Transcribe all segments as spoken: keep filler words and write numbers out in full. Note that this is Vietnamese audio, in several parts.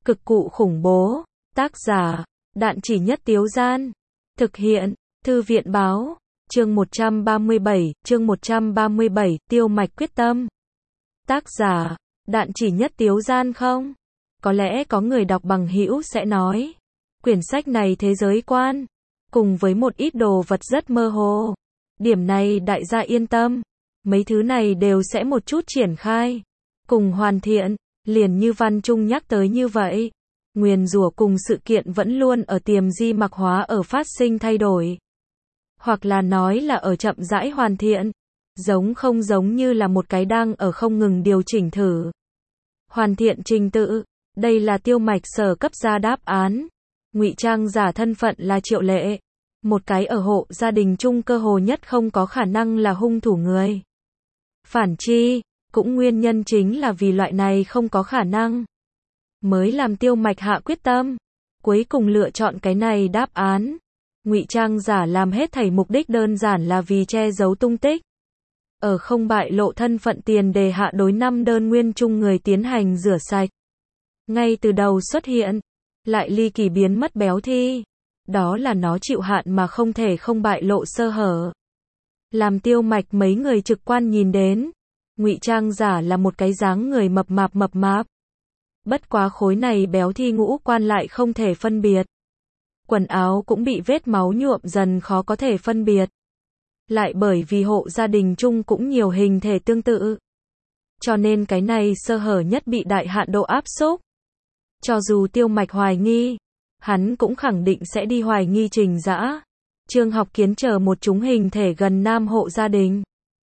Cực cụ khủng bố. Tác giả, Đạn Chỉ Nhất Tiếu Gian. Thực hiện, Thư viện Báo. Chương một trăm ba mươi bảy, chương một trăm ba mươi bảy, Tiêu Mạch quyết tâm. Tác giả, Đạn Chỉ Nhất Tiếu Gian không? Có lẽ có người đọc bằng hữu sẽ nói, quyển sách này thế giới quan, cùng với một ít đồ vật rất mơ hồ. Điểm này đại gia yên tâm, mấy thứ này đều sẽ một chút triển khai, cùng hoàn thiện, liền như Văn Trung nhắc tới như vậy. Nguyền rủa cùng sự kiện vẫn luôn ở tiềm di mặc hóa ở phát sinh thay đổi. Hoặc là nói là ở chậm rãi hoàn thiện, giống không giống như là một cái đang ở không ngừng điều chỉnh thử. Hoàn thiện trình tự, đây là Tiêu Mạch sở cấp ra đáp án. Ngụy trang giả thân phận là Triệu Lệ, một cái ở hộ gia đình chung cơ hồ nhất không có khả năng là hung thủ người. Phản chi, cũng nguyên nhân chính là vì loại này không có khả năng, mới làm Tiêu Mạch hạ quyết tâm, cuối cùng lựa chọn cái này đáp án. Ngụy trang giả làm hết thảy mục đích đơn giản là vì che giấu tung tích. Ở không bại lộ thân phận tiền đề hạ đối năm đơn nguyên chung người tiến hành rửa sạch. Ngay từ đầu xuất hiện, lại ly kỳ biến mất béo thi. Đó là nó chịu hạn mà không thể không bại lộ sơ hở. Làm Tiêu Mạch mấy người trực quan nhìn đến, ngụy trang giả là một cái dáng người mập mạp mập mạp. Bất quá khối này béo thi ngũ quan lại không thể phân biệt. Quần áo cũng bị vết máu nhuộm dần khó có thể phân biệt. Lại bởi vì hộ gia đình chung cũng nhiều hình thể tương tự. Cho nên cái này sơ hở nhất bị đại hạn độ áp xúc. Cho dù Tiêu Mạch hoài nghi, hắn cũng khẳng định sẽ đi hoài nghi Trình Dã, Trương Học Kiến chờ một chúng hình thể gần nam hộ gia đình.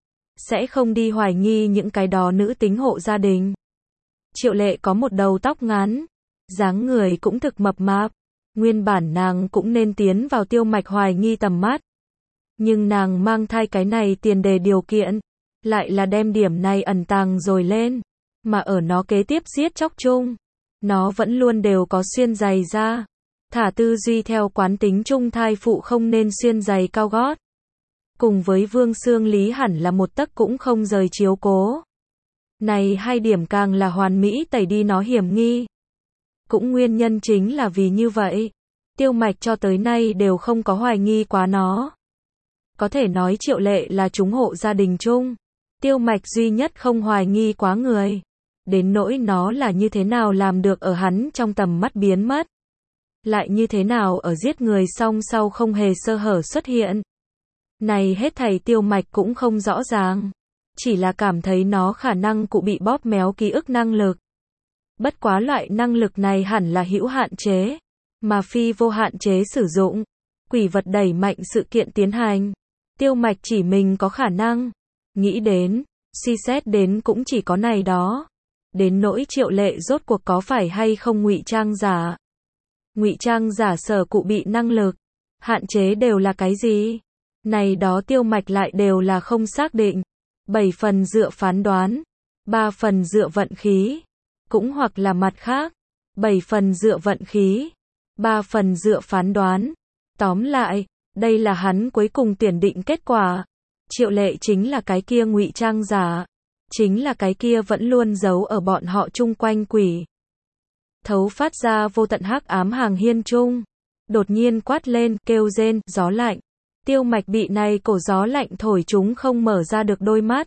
Sẽ không đi hoài nghi những cái đó nữ tính hộ gia đình. Triệu Lệ có một đầu tóc ngắn, dáng người cũng thực mập mạp, nguyên bản nàng cũng nên tiến vào Tiêu Mạch hoài nghi tầm mắt. Nhưng nàng mang thai cái này tiền đề điều kiện, lại là đem điểm này ẩn tàng rồi lên, mà ở nó kế tiếp giết chóc chung, nó vẫn luôn đều có xuyên giày ra. Thả tư duy theo quán tính chung thai phụ không nên xuyên giày cao gót. Cùng với Vương Xương Lý hẳn là một tấc cũng không rời chiếu cố. Này hai điểm càng là hoàn mỹ tẩy đi nó hiểm nghi. Cũng nguyên nhân chính là vì như vậy, Tiêu Mạch cho tới nay đều không có hoài nghi quá nó. Có thể nói Triệu Lệ là chúng hộ gia đình chung, Tiêu Mạch duy nhất không hoài nghi quá người. Đến nỗi nó là như thế nào làm được ở hắn trong tầm mắt biến mất. Lại như thế nào ở giết người xong sau không hề sơ hở xuất hiện. Này hết thảy Tiêu Mạch cũng không rõ ràng. Chỉ là cảm thấy nó khả năng cụ bị bóp méo ký ức năng lực. Bất quá loại năng lực này hẳn là hữu hạn chế, mà phi vô hạn chế sử dụng. Quỷ vật đẩy mạnh sự kiện tiến hành. Tiêu Mạch chỉ mình có khả năng. Nghĩ đến, suy xét đến cũng chỉ có này đó. Đến nỗi Triệu Lệ rốt cuộc có phải hay không ngụy trang giả. Ngụy trang giả sở cụ bị năng lực, hạn chế đều là cái gì? Này đó Tiêu Mạch lại đều là không xác định. Bảy phần dựa phán đoán, ba phần dựa vận khí, cũng hoặc là mặt khác. Bảy phần dựa vận khí, ba phần dựa phán đoán. Tóm lại, đây là hắn cuối cùng tuyển định kết quả. Triệu Lệ chính là cái kia ngụy trang giả, chính là cái kia vẫn luôn giấu ở bọn họ chung quanh quỷ. Thấu phát ra vô tận hắc ám hàng hiên chung, đột nhiên quát lên, kêu rên, gió lạnh. Tiêu Mạch bị này cổ gió lạnh thổi chúng không mở ra được đôi mắt.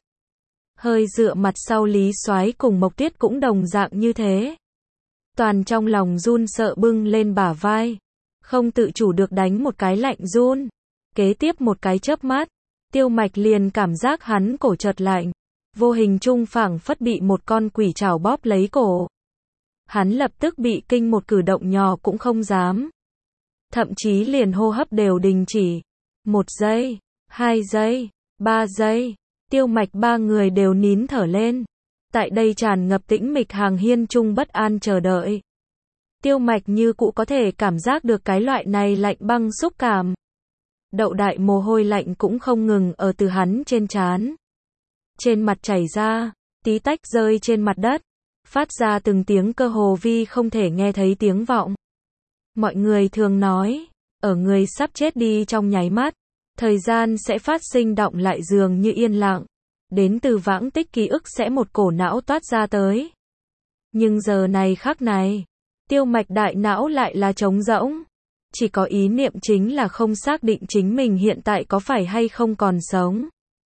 Hơi dựa mặt sau Lý Soái cùng Mộc Tuyết cũng đồng dạng như thế. Toàn trong lòng run sợ bưng lên bả vai, không tự chủ được đánh một cái lạnh run. Kế tiếp một cái chớp mắt, Tiêu Mạch liền cảm giác hắn cổ chợt lạnh, vô hình chung phảng phất bị một con quỷ trảo bóp lấy cổ. Hắn lập tức bị kinh một cử động nhỏ cũng không dám. Thậm chí liền hô hấp đều đình chỉ. Một giây, hai giây, ba giây, Tiêu Mạch ba người đều nín thở lên. Tại đây tràn ngập tĩnh mịch hàng hiên chung bất an chờ đợi. Tiêu Mạch như cũ có thể cảm giác được cái loại này lạnh băng xúc cảm. Đậu đại mồ hôi lạnh cũng không ngừng ở từ hắn trên trán. Trên mặt chảy ra, tí tách rơi trên mặt đất. Phát ra từng tiếng cơ hồ vi không thể nghe thấy tiếng vọng. Mọi người thường nói, ở người sắp chết đi trong nháy mắt, thời gian sẽ phát sinh động lại dường như yên lặng. Đến từ vãng tích ký ức sẽ một cổ não toát ra tới. Nhưng giờ này khắc này, Tiêu Mạch đại não lại là trống rỗng. Chỉ có ý niệm chính là không xác định chính mình hiện tại có phải hay không còn sống.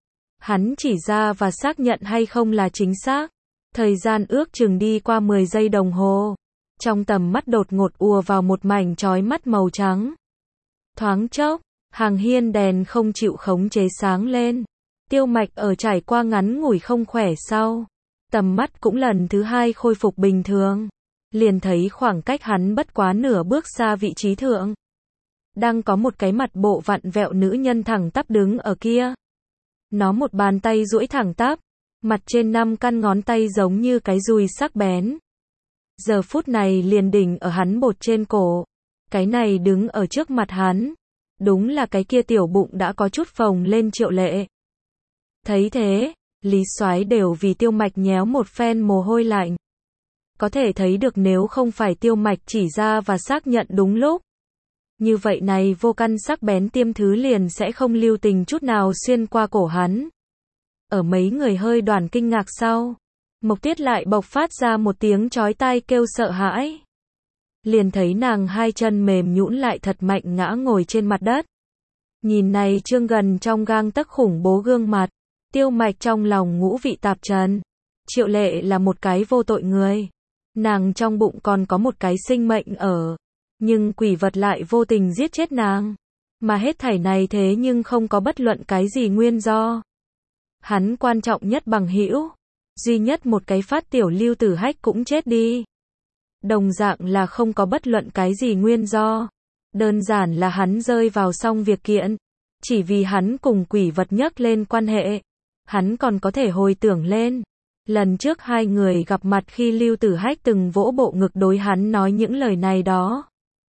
Hắn chỉ ra và xác nhận hay không là chính xác. Thời gian ước chừng đi qua mười giây đồng hồ. Trong tầm mắt đột ngột ùa vào một mảnh chói mắt màu trắng. Thoáng chốc, hàng hiên đèn không chịu khống chế sáng lên. Tiêu Mạch ở trải qua ngắn ngủi không khỏe sau. Tầm mắt cũng lần thứ hai khôi phục bình thường. Liền thấy khoảng cách hắn bất quá nửa bước xa vị trí thượng. Đang có một cái mặt bộ vặn vẹo nữ nhân thẳng tắp đứng ở kia. Nó một bàn tay duỗi thẳng tắp. Mặt trên năm căn ngón tay giống như cái dùi sắc bén. Giờ phút này liền đỉnh ở hắn bột trên cổ. Cái này đứng ở trước mặt hắn. Đúng là cái kia tiểu bụng đã có chút phồng lên Triệu Lệ. Thấy thế, Lý Soái đều vì Tiêu Mạch nhéo một phen mồ hôi lạnh. Có thể thấy được nếu không phải Tiêu Mạch chỉ ra và xác nhận đúng lúc. Như vậy này vô căn sắc bén tiêm thứ liền sẽ không lưu tình chút nào xuyên qua cổ hắn. Ở mấy người hơi đoàn kinh ngạc sau, Mộc Tuyết lại bộc phát ra một tiếng chói tai kêu sợ hãi. Liền thấy nàng hai chân mềm nhũn lại thật mạnh ngã ngồi trên mặt đất. Nhìn này trương gần trong gang tấc khủng bố gương mặt, Tiêu Mạch trong lòng ngũ vị tạp trần. Triệu Lệ là một cái vô tội người. Nàng trong bụng còn có một cái sinh mệnh ở. Nhưng quỷ vật lại vô tình giết chết nàng. Mà hết thảy này thế nhưng không có bất luận cái gì nguyên do. Hắn quan trọng nhất bằng hữu, duy nhất một cái phát tiểu Lưu Tử Hách cũng chết đi. Đồng dạng là không có bất luận cái gì nguyên do. Đơn giản là hắn rơi vào xong việc kiện. Chỉ vì hắn cùng quỷ vật nhắc lên quan hệ. Hắn còn có thể hồi tưởng lên. Lần trước hai người gặp mặt khi Lưu Tử Hách từng vỗ bộ ngực đối hắn nói những lời này đó.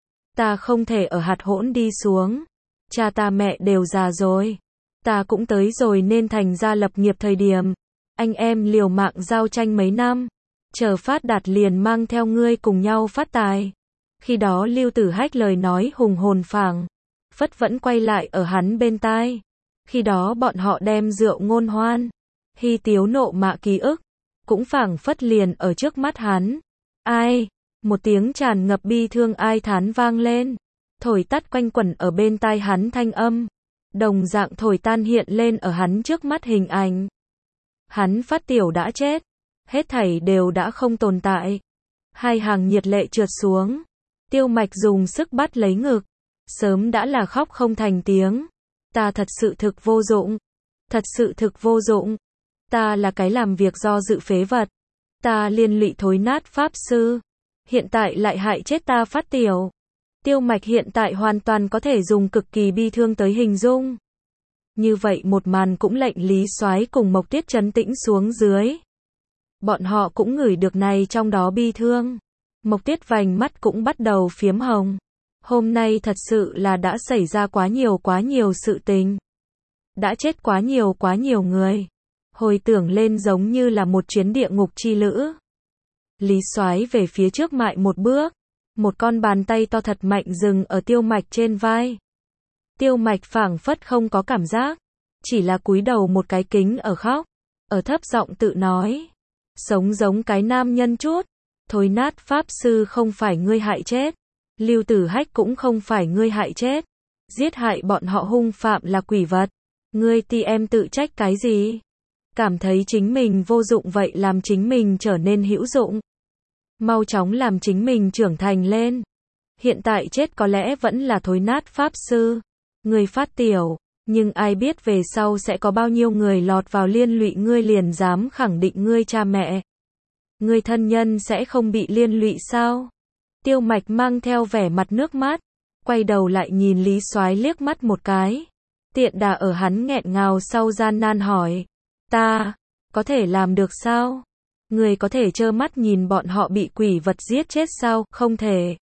Ta không thể ở hạt hỗn đi xuống. Cha ta mẹ đều già rồi. Ta cũng tới rồi nên thành ra lập nghiệp thời điểm. Anh em liều mạng giao tranh mấy năm. Chờ phát đạt liền mang theo ngươi cùng nhau phát tài. Khi đó Lưu Tử Hách lời nói hùng hồn phảng phất vẫn quay lại ở hắn bên tai. Khi đó bọn họ đem rượu ngôn hoan, hy tiếu nộ mạ ký ức, cũng phảng phất liền ở trước mắt hắn. Ai? Một tiếng tràn ngập bi thương ai thán vang lên, thổi tắt quanh quẩn ở bên tai hắn thanh âm, đồng dạng thổi tan hiện lên ở hắn trước mắt hình ảnh. Hắn phát tiểu đã chết, hết thảy đều đã không tồn tại. Hai hàng nhiệt lệ trượt xuống, Tiêu Mạch dùng sức bắt lấy ngực, sớm đã là khóc không thành tiếng. Ta thật sự thực vô dụng, thật sự thực vô dụng. Ta là cái làm việc do dự phế vật. Ta liên lụy thối nát pháp sư. Hiện tại lại hại chết ta phát tiểu. Tiêu Mạch hiện tại hoàn toàn có thể dùng cực kỳ bi thương tới hình dung. Như vậy một màn cũng lệnh Lý Soái cùng Mộc Tuyết trấn tĩnh xuống dưới. Bọn họ cũng ngửi được này trong đó bi thương. Mộc Tuyết vành mắt cũng bắt đầu phiếm hồng. Hôm nay thật sự là đã xảy ra quá nhiều quá nhiều sự tình. Đã chết quá nhiều quá nhiều người. Hồi tưởng lên giống như là một chuyến địa ngục chi lữ. Lý Soái về phía trước mại một bước. Một con bàn tay to thật mạnh dừng ở Tiêu Mạch trên vai. Tiêu Mạch phảng phất không có cảm giác. Chỉ là cúi đầu một cái kính ở khóc. Ở thấp giọng tự nói. Sống giống cái nam nhân chút. Thối nát pháp sư không phải ngươi hại chết. Lưu Tử Hách cũng không phải ngươi hại chết. Giết hại bọn họ hung phạm là quỷ vật. Ngươi ti em tự trách cái gì? Cảm thấy chính mình vô dụng vậy làm chính mình trở nên hữu dụng. Mau chóng làm chính mình trưởng thành lên. Hiện tại chết có lẽ vẫn là thối nát pháp sư. Ngươi phát tiểu. Nhưng ai biết về sau sẽ có bao nhiêu người lọt vào liên lụy ngươi liền dám khẳng định ngươi cha mẹ. Ngươi thân nhân sẽ không bị liên lụy sao? Tiêu Mạch mang theo vẻ mặt nước mắt, quay đầu lại nhìn Lý Soái liếc mắt một cái. Tiện đà ở hắn nghẹn ngào sau gian nan hỏi. Ta, có thể làm được sao? Người có thể trơ mắt nhìn bọn họ bị quỷ vật giết chết sao? Không thể.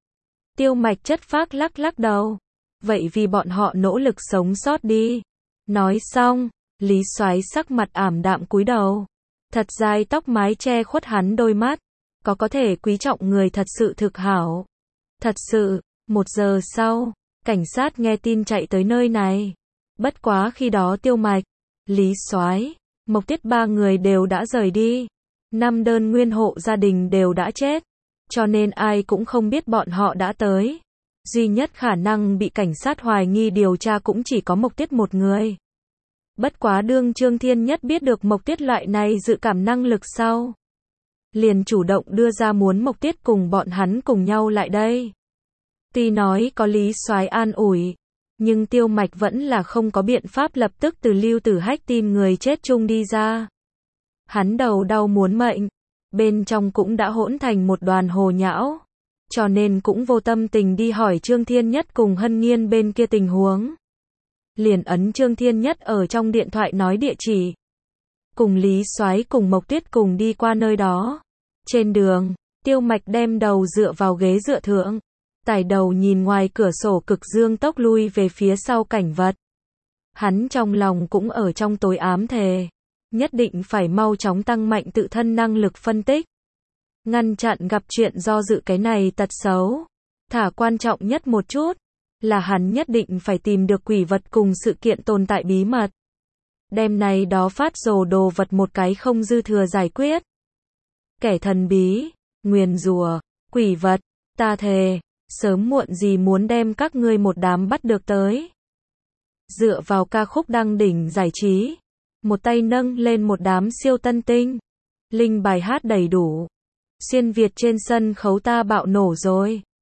Tiêu Mạch chất phác lắc lắc đầu. Vậy vì bọn họ nỗ lực sống sót đi. Nói xong, Lý Soái sắc mặt ảm đạm cúi đầu. Thật dài tóc mái che khuất hắn đôi mắt. Có có thể quý trọng người thật sự thực hảo. Thật sự, một giờ sau, cảnh sát nghe tin chạy tới nơi này. Bất quá khi đó Tiêu Mạch, Lý Soái, Mộc Tuyết ba người đều đã rời đi. Năm đơn nguyên hộ gia đình đều đã chết. cho nên ai cũng không biết bọn họ đã tới. Duy nhất khả năng bị cảnh sát hoài nghi điều tra cũng chỉ có Mộc Tuyết một người. Bất quá đương Trương Thiên Nhất biết được Mộc Tuyết loại này dự cảm năng lực sau, liền chủ động đưa ra muốn Mộc Tuyết cùng bọn hắn cùng nhau lại đây. Tuy nói có Lý Soái an ủi, nhưng Tiêu Mạch vẫn là không có biện pháp lập tức từ Lưu Tử Hách tìm người chết chung đi ra. Hắn đầu đau muốn mệnh, bên trong cũng đã hỗn thành một đoàn hồ nhão, cho nên cũng vô tâm tình đi hỏi Trương Thiên Nhất cùng Hân Nghiên bên kia tình huống. Liền ấn Trương Thiên Nhất ở trong điện thoại nói địa chỉ. Cùng Lý Soái cùng Mộc Tuyết cùng đi qua nơi đó. Trên đường, Tiêu Mạch đem đầu dựa vào ghế dựa thượng, tải đầu nhìn ngoài cửa sổ cực dương tốc lui về phía sau cảnh vật. Hắn trong lòng cũng ở trong tối ám thề, nhất định phải mau chóng tăng mạnh tự thân năng lực phân tích, ngăn chặn gặp chuyện do dự cái này tật xấu. Thả quan trọng nhất một chút, là hắn nhất định phải tìm được quỷ vật cùng sự kiện tồn tại bí mật. Đem này đó phát rồ đồ vật một cái không dư thừa giải quyết. Kẻ thần bí, nguyền rủa, quỷ vật, ta thề, sớm muộn gì muốn đem các ngươi một đám bắt được tới. Dựa vào ca khúc đăng đỉnh giải trí, một tay nâng lên một đám siêu tân tinh, linh bài hát đầy đủ. Xuyên Việt trên sân khấu ta bạo nổ rồi.